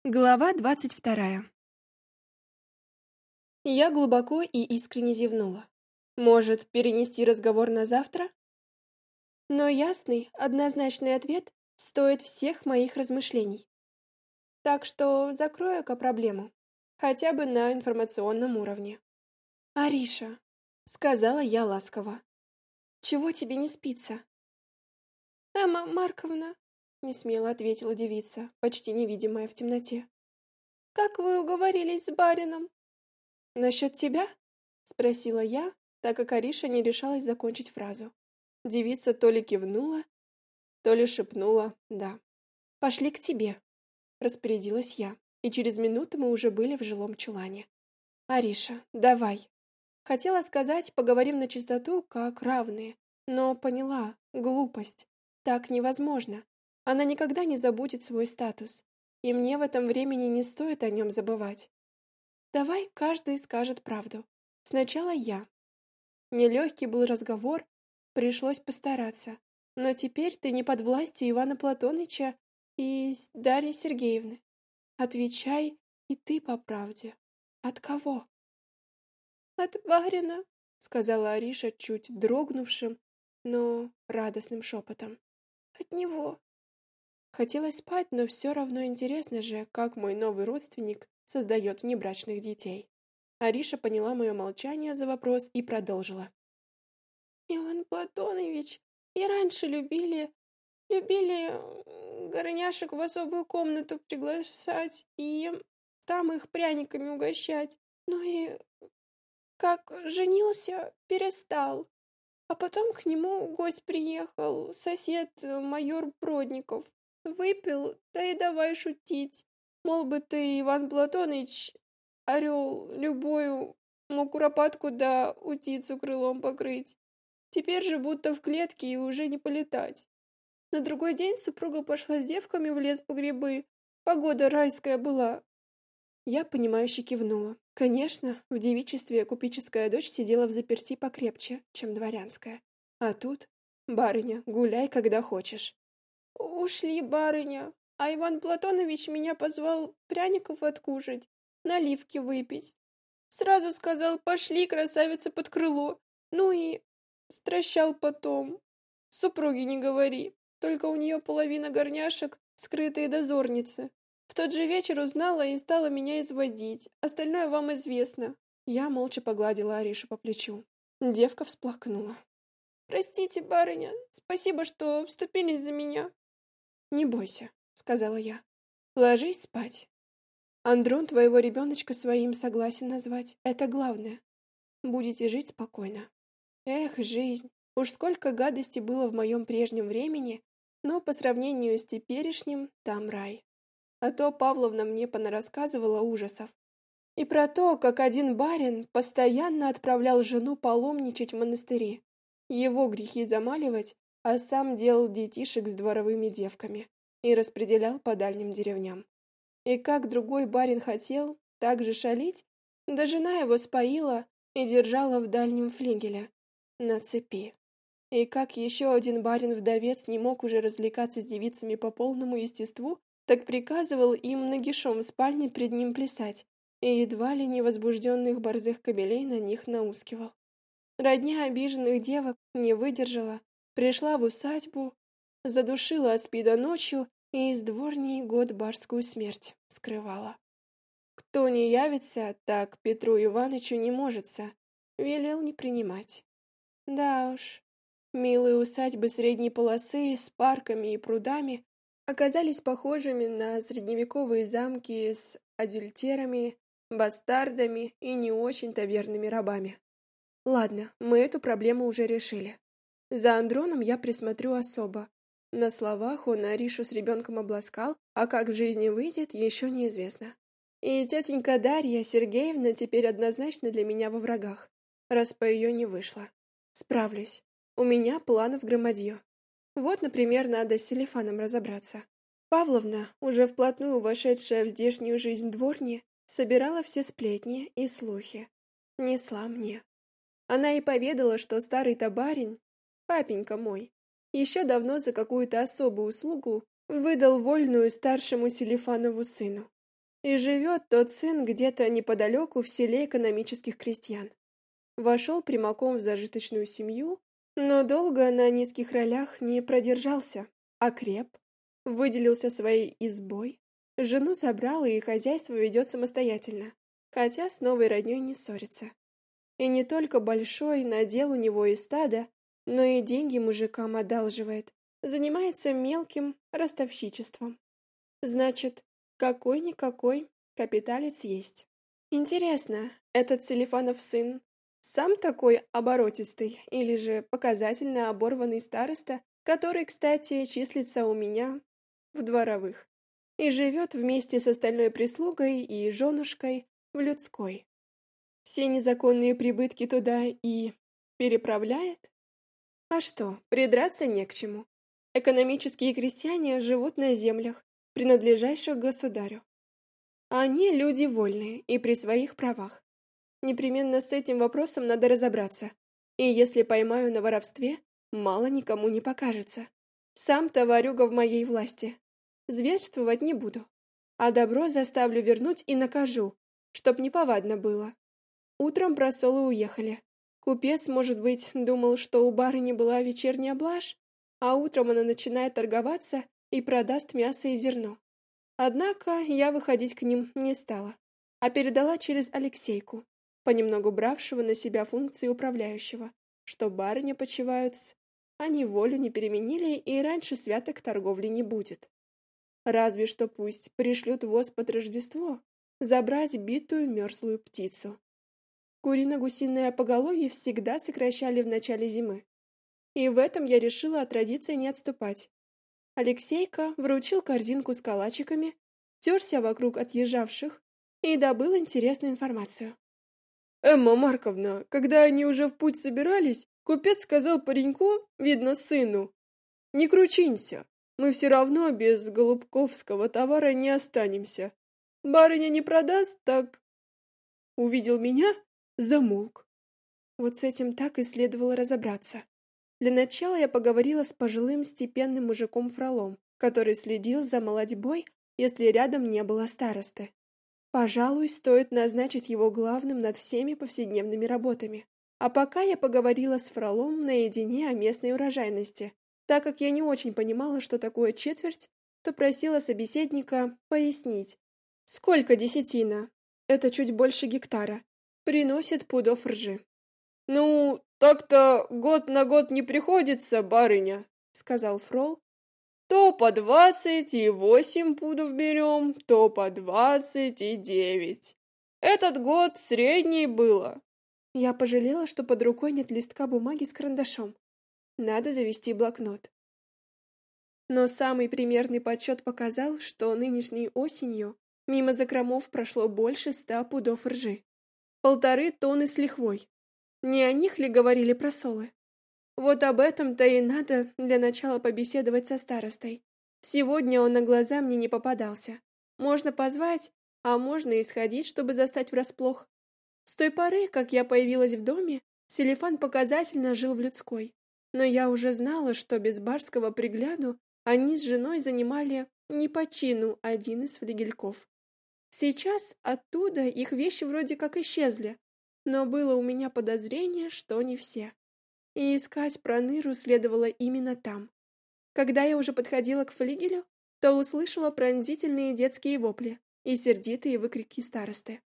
Глава 22. Я глубоко и искренне зевнула. Может, перенести разговор на завтра? Но ясный, однозначный ответ стоит всех моих размышлений. Так что закрою-ка проблему, хотя бы на информационном уровне. «Ариша», — сказала я ласково, — «чего тебе не спится?» «Эмма Марковна», — несмело ответила девица, почти невидимая в темноте. «Как вы уговорились с барином?» «Насчет тебя?» — спросила я, так как Ариша не решалась закончить фразу. Девица то ли кивнула, то ли шепнула «да». «Пошли к тебе», — распорядилась я, и через минуту мы уже были в жилом чулане. «Ариша, давай». Хотела сказать, поговорим на чистоту, как равные, но поняла, глупость. Так невозможно. Она никогда не забудет свой статус, и мне в этом времени не стоит о нем забывать. Давай каждый скажет правду. Сначала я. Нелегкий был разговор, пришлось постараться. Но теперь ты не под властью Ивана Платоныча и Дарьи Сергеевны. Отвечай и ты по правде. От кого? От барина, сказала Ариша чуть дрогнувшим, но радостным шепотом. От него. Хотелось спать, но все равно интересно же, как мой новый родственник создает внебрачных детей. Ариша поняла мое молчание за вопрос и продолжила. Иван Платонович и раньше любили горняшек в особую комнату приглашать и там их пряниками угощать. Ну и как женился, перестал. А потом к нему гость приехал, сосед майор Бродников. Выпил, да и давай шутить. Мол бы ты, Иван Платоныч, орел любою, мог куропатку да утицу крылом покрыть. Теперь же будто в клетке и уже не полетать. На другой день супруга пошла с девками в лес по грибы. Погода райская была. Я, понимающе кивнула. Конечно, в девичестве купеческая дочь сидела взаперти покрепче, чем дворянская. А тут, барыня, гуляй, когда хочешь. Ушли, барыня, а Иван Платонович меня позвал пряников откушать, наливки выпить. Сразу сказал, пошли, красавица, под крыло. Ну и стращал потом. Супруге не говори, только у нее половина горняшек скрытые дозорницы. В тот же вечер узнала и стала меня изводить. Остальное вам известно. Я молча погладила Аришу по плечу. Девка всплакнула. «Простите, барыня, спасибо, что вступились за меня». «Не бойся», — сказала я. «Ложись спать. Андрон твоего ребеночка своим согласен назвать. Это главное. Будете жить спокойно». Эх, жизнь. Уж сколько гадостей было в моем прежнем времени, но по сравнению с теперешним там рай. А то Павловна мне понарассказывала ужасов. И про то, как один барин постоянно отправлял жену паломничать в монастыри, его грехи замаливать, а сам делал детишек с дворовыми девками и распределял по дальним деревням. И как другой барин хотел так же шалить, да жена его споила и держала в дальнем флигеле, на цепи. И как еще один барин-вдовец не мог уже развлекаться с девицами по полному естеству, так приказывал им нагишом в спальне пред ним плясать, и едва ли не возбужденных борзых кобелей на них наускивал. Родня обиженных девок не выдержала, пришла в усадьбу, задушила аспида ночью и из дворней год барскую смерть скрывала. Кто не явится, так Петру Иванычу не можется, велел не принимать. Да уж, милые усадьбы средней полосы с парками и прудами оказались похожими на средневековые замки с адюльтерами, бастардами и не очень-то верными рабами. Ладно, мы эту проблему уже решили. За Андроном я присмотрю особо. На словах он Аришу с ребенком обласкал, а как в жизни выйдет, еще неизвестно. И тетенька Дарья Сергеевна теперь однозначно для меня во врагах, раз по ее не вышло. Справлюсь. У меня планов громадье. Вот, например, надо с Селифаном разобраться. Павловна, уже вплотную вошедшая в здешнюю жизнь дворни, собирала все сплетни и слухи. Несла мне. Она и поведала, что старый-то барин, папенька мой, еще давно за какую-то особую услугу выдал вольную старшему Селифанову сыну. И живет тот сын где-то неподалеку в селе экономических крестьян. Вошел прямиком в зажиточную семью, но долго на низких ролях не продержался, окреп, выделился своей избой, жену забрал и хозяйство ведет самостоятельно, хотя с новой родней не ссорится. И не только большой надел у него и стада, но и деньги мужикам одалживает, занимается мелким ростовщичеством. Значит, какой-никакой капиталец есть. Интересно, этот Селифанов сын сам такой оборотистый или же показательно оборванный староста, который, кстати, числится у меня в дворовых и живет вместе с остальной прислугой и женушкой в людской. Все незаконные прибытки туда и переправляет? А что, придраться не к чему. Экономические крестьяне живут на землях, принадлежащих государю. Они люди вольные и при своих правах. Непременно с этим вопросом надо разобраться. И если поймаю на воровстве, мало никому не покажется. Сам-то ворюга в моей власти. Зверствовать не буду. А добро заставлю вернуть и накажу, чтоб неповадно было. Утром просолы уехали. Купец, может быть, думал, что у барыни была вечерняя блажь, а утром она начинает торговаться и продаст мясо и зерно. Однако я выходить к ним не стала, а передала через Алексейку, понемногу бравшего на себя функции управляющего, что барыня почивают, они волю не переменили и раньше святок торговли не будет. Разве что пусть пришлют воз под Рождество забрать битую мерзлую птицу. Курино-гусиное поголовье всегда сокращали в начале зимы. И в этом я решила от традиции не отступать. Алексейка вручил корзинку с калачиками, терся вокруг отъезжавших и добыл интересную информацию. «Эмма Марковна, когда они уже в путь собирались, купец сказал пареньку, видно, сыну, «Не кручинься, мы все равно без голубковского товара не останемся. Барыня не продаст, так...» Увидел меня, замолк. Вот с этим так и следовало разобраться. Для начала я поговорила с пожилым степенным мужиком Фролом, который следил за молодьбой, если рядом не было старосты. Пожалуй, стоит назначить его главным над всеми повседневными работами. А пока я поговорила с Фролом наедине о местной урожайности. Так как я не очень понимала, что такое четверть, то просила собеседника пояснить, сколько десятина, это чуть больше гектара, приносит пудов ржи. «Ну, так-то год на год не приходится, барыня», — сказал Фрол. «То по 28 пудов берем, то по 29. Этот год средний было». Я пожалела, что под рукой нет листка бумаги с карандашом. Надо завести блокнот. Но самый примерный подсчет показал, что нынешней осенью мимо закромов прошло больше 100 пудов ржи. 1,5 тонны с лихвой. Не о них ли говорили просолы? Вот об этом-то и надо для начала побеседовать со старостой. Сегодня он на глаза мне не попадался. Можно позвать, а можно и сходить, чтобы застать врасплох. С той поры, как я появилась в доме, Селифан показательно жил в людской. Но я уже знала, что без барского пригляду они с женой занимали не по чину один из флигельков. Сейчас оттуда их вещи вроде как исчезли, но было у меня подозрение, что не все. И искать Проныру следовало именно там. Когда я уже подходила к флигелю, то услышала пронзительные детские вопли и сердитые выкрики старосты.